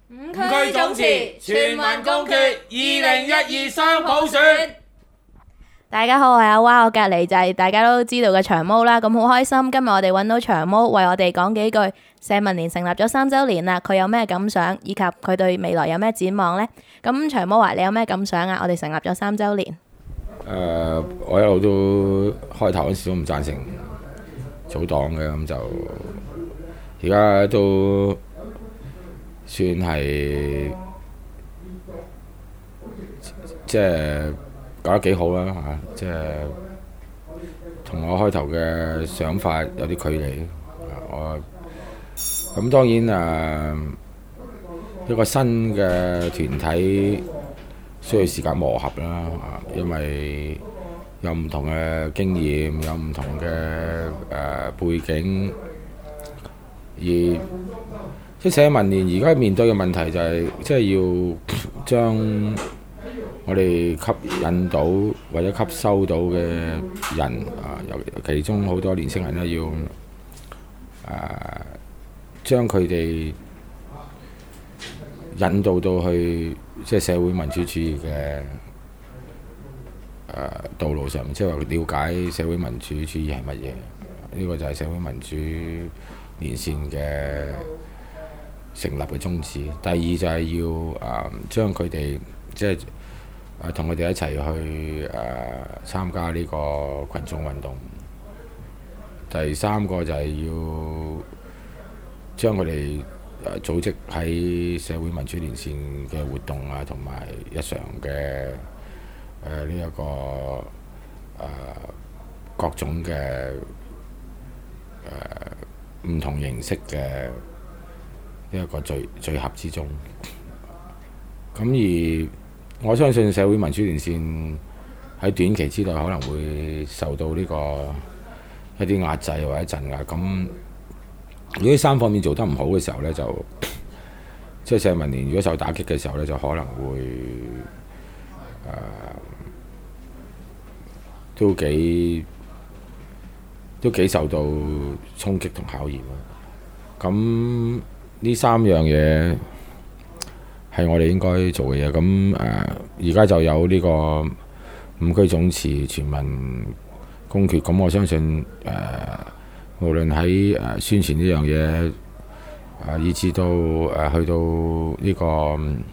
五區總辭，全民共決2012雙普選。 大家好，我係阿蛙，我隔離就係大家都知道嘅長毛啦。咁好開心，今日我哋揾到長毛為我哋講幾句。社民連成立咗3週年啦，佢有咩感想，以及佢對未來有咩展望呢？咁長毛話你有咩感想啊？我哋成立咗3週年。 我一路都開頭嗰時都唔贊成組黨嘅，咁就而家都算係即係搞得幾好啦嚇，即係同我開頭嘅想法有啲距離。咁當然一個新嘅團體需要時間磨合啦，因為有唔同嘅經驗，有唔同嘅背景，而即係社民連而家面對嘅問題就係即係要將我哋吸引到或者吸收到嘅人尤其中好多年輕人咧，要將佢哋引導到去即係社會民主主義嘅道路上，即係話了解社會民主主義係乜嘢。呢個就係社會民主連線嘅成立嘅宗旨。第二就係要將佢哋即係同佢哋一齊去參加呢個群眾運動。第三個就係要將佢哋組織喺社會民主連線嘅活動同埋日常嘅呢一個各種嘅唔同形式嘅呢一個聚合之中。咁而我相信社會民主連線喺短期之內可能會受到呢個一啲壓制或者鎮壓。咁如果呢3方面做得唔好嘅時候呢，就即係社民連如果受打擊嘅時候呢，就可能會都幾受到衝擊同考驗。咁呢3樣嘢係我哋應該做嘅嘢。咁而家就有呢個5區總辭全民公決。咁我相信無論喺宣傳呢樣嘢，以至到去到呢個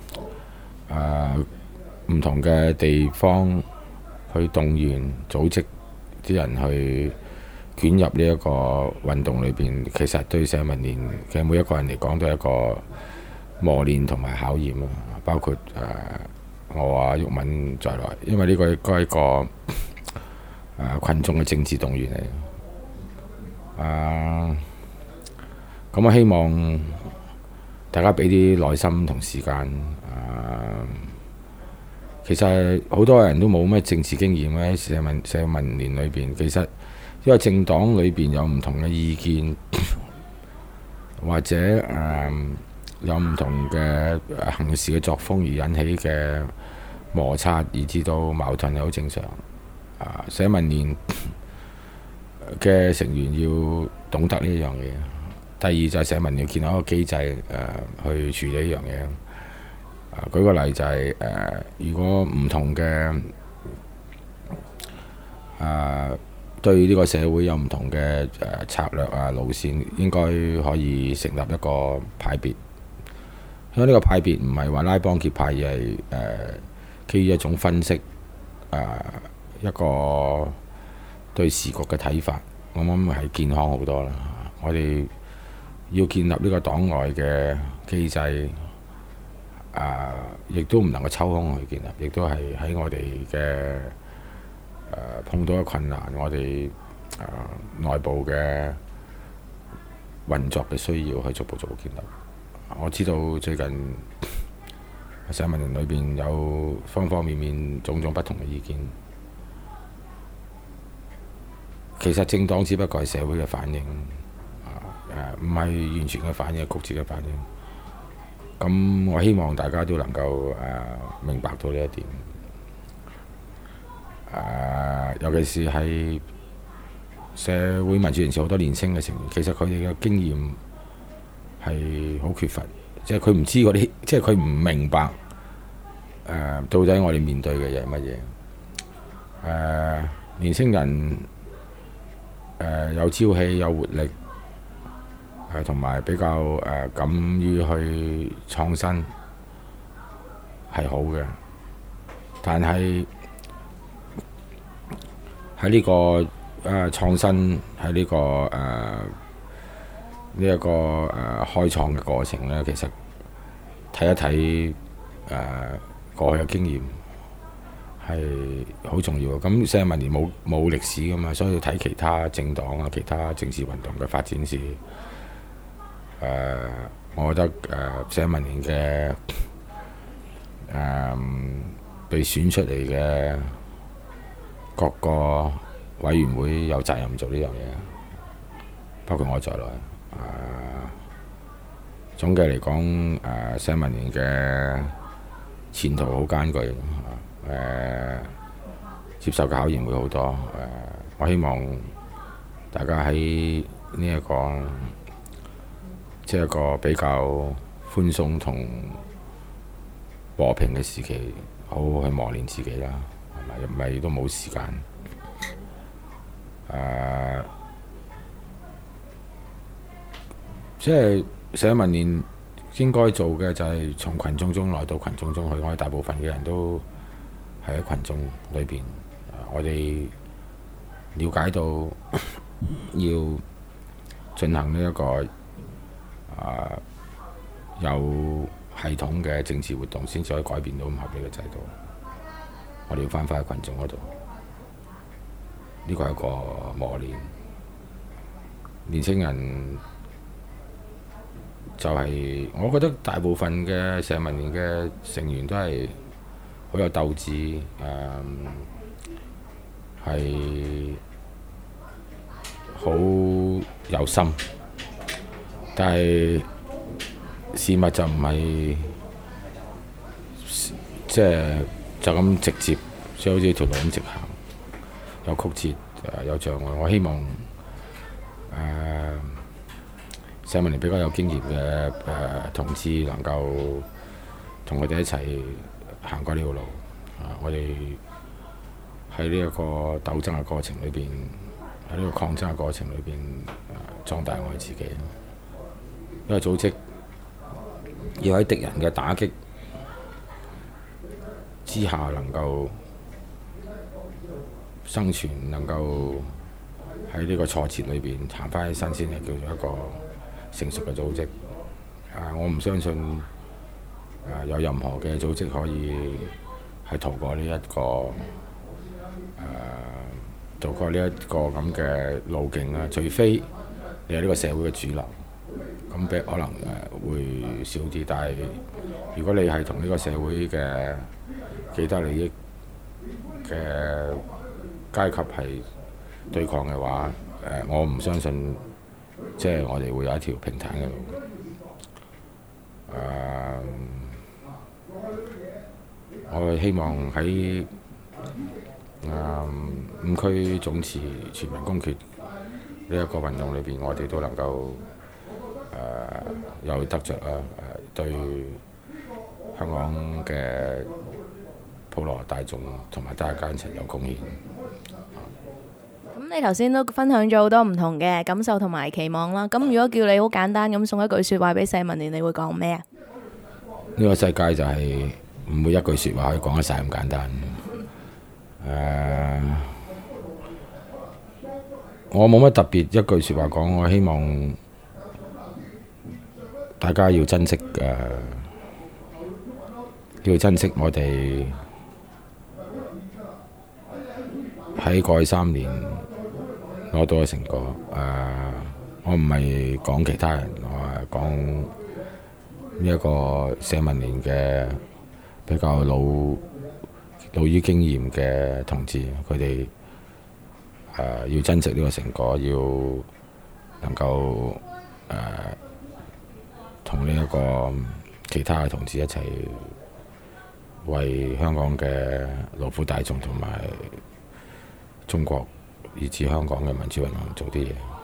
唔同嘅地方去動員組織啲人去捲入呢一個運動裏邊，其實對社民連嘅每一個人嚟講都係一個磨練同埋考驗啊！包括我毓民在內，因為呢個應該係一個群眾嘅政治動員嚟。咁我希望大家俾啲耐心同時間。其實好多人都冇咩政治經驗喺社民連裏邊。其實因為政黨裏邊有唔同嘅意見，或者有唔同嘅行事嘅作風而引起嘅摩擦，以至到矛盾係好正常。社民連嘅成員要懂得呢樣嘢。第二就係社民連要建立一個機制去處理呢樣嘢。舉個例就係如果唔同嘅對呢個社會有唔同嘅策略路線，應該可以成立一個派別。因為呢個派別唔係話拉幫結派，而係基於一種分析，一個對時局嘅睇法。我諗係健康好多啦。我哋要建立呢個黨外嘅機制，亦都唔能夠抽空去建立，亦都係喺我哋嘅碰到嘅困難，我哋內部嘅運作嘅需要去逐步建立。我知道最近社民連裏邊有方方面面種種不同嘅意見。其實政黨只不過係社會嘅反應，唔係完全嘅反應，係曲折嘅反應。咁我希望大家都能夠明白到呢一點。尤其是係社會民主連線好多年輕嘅成員，其實佢哋嘅經驗係好缺乏， 即係佢唔知嗰啲，即係佢唔明白到底我哋面對嘅嘢係乜嘢。年輕人有朝氣有活力，同埋比較敢於去創新係好嘅，但係喺呢個創新喺呢個呢一個開創嘅過程呢，其實睇一睇過去嘅經驗係好重要嘅。咁40年冇歷史㗎嘛，所以要睇其他政黨啊、其他政治運動嘅發展史。我覺得40年嘅被選出嚟嘅各個委員會有責任做呢樣嘢，包括我在內。總嘅嚟講，40年嘅前途好艱巨，接受嘅考驗會好多。我希望大家喺呢一個即係一個比較寬鬆同和平嘅時期，好好去磨練自己啦，係咪？唔係都冇時間。即係40年應該做嘅就係從群眾中來到群眾中去。我哋大部分嘅人都係喺群眾裏邊，我哋了解到要進行呢一個有系統嘅政治活動，先至可以改變到咁合理嘅制度。我哋要翻返去群眾嗰度，呢個係一個磨練。年輕人就係、我覺得大部分嘅40年嘅成員都係好有鬥志，係好有心，但係事物就唔係即係就咁直接，即係好似條路咁直行，有曲折，有障礙。我希望40年比較有經驗嘅同志能夠同佢哋一齊行過呢條路。我哋喺呢一個鬥爭嘅過程裏邊，喺呢個抗爭嘅過程裏邊，壯大我哋自己。因為組織要喺敵人嘅打擊之下能夠生存，能夠喺呢個挫折裏邊行翻起身，先係叫做一個成熟嘅組織。我唔相信有任何嘅組織可以係逃過呢一個咁嘅路徑啦，除非你係呢個社會嘅主流，咁可能會少啲。但係如果你係同呢個社會嘅既得利益嘅階級係對抗嘅話，我唔相信即係我哋會有一條平坦嘅路。我希望喺5區總辭全民公決呢一個運動裏邊，我哋都能夠有得着啦，對香港嘅普羅大眾同埋大家階層有貢獻。 咁你頭先都分享咗好多唔同嘅感受同埋期望啦。咁如果叫你好簡單咁送一句説話俾40年，你會講咩啊？ 呢個世界就係唔會一句説話可以講得晒咁簡單。我冇乜特別一句説話講，我希望大家要珍惜我哋喺過去3年攞到嘅成果。我唔係講其他人，我係講呢一個40年嘅比較老於經驗嘅同志，佢哋要珍惜呢個成果，要能夠同呢一個其他嘅同志一齊為香港嘅勞苦大眾同埋中國以至香港嘅民主運動做啲嘢。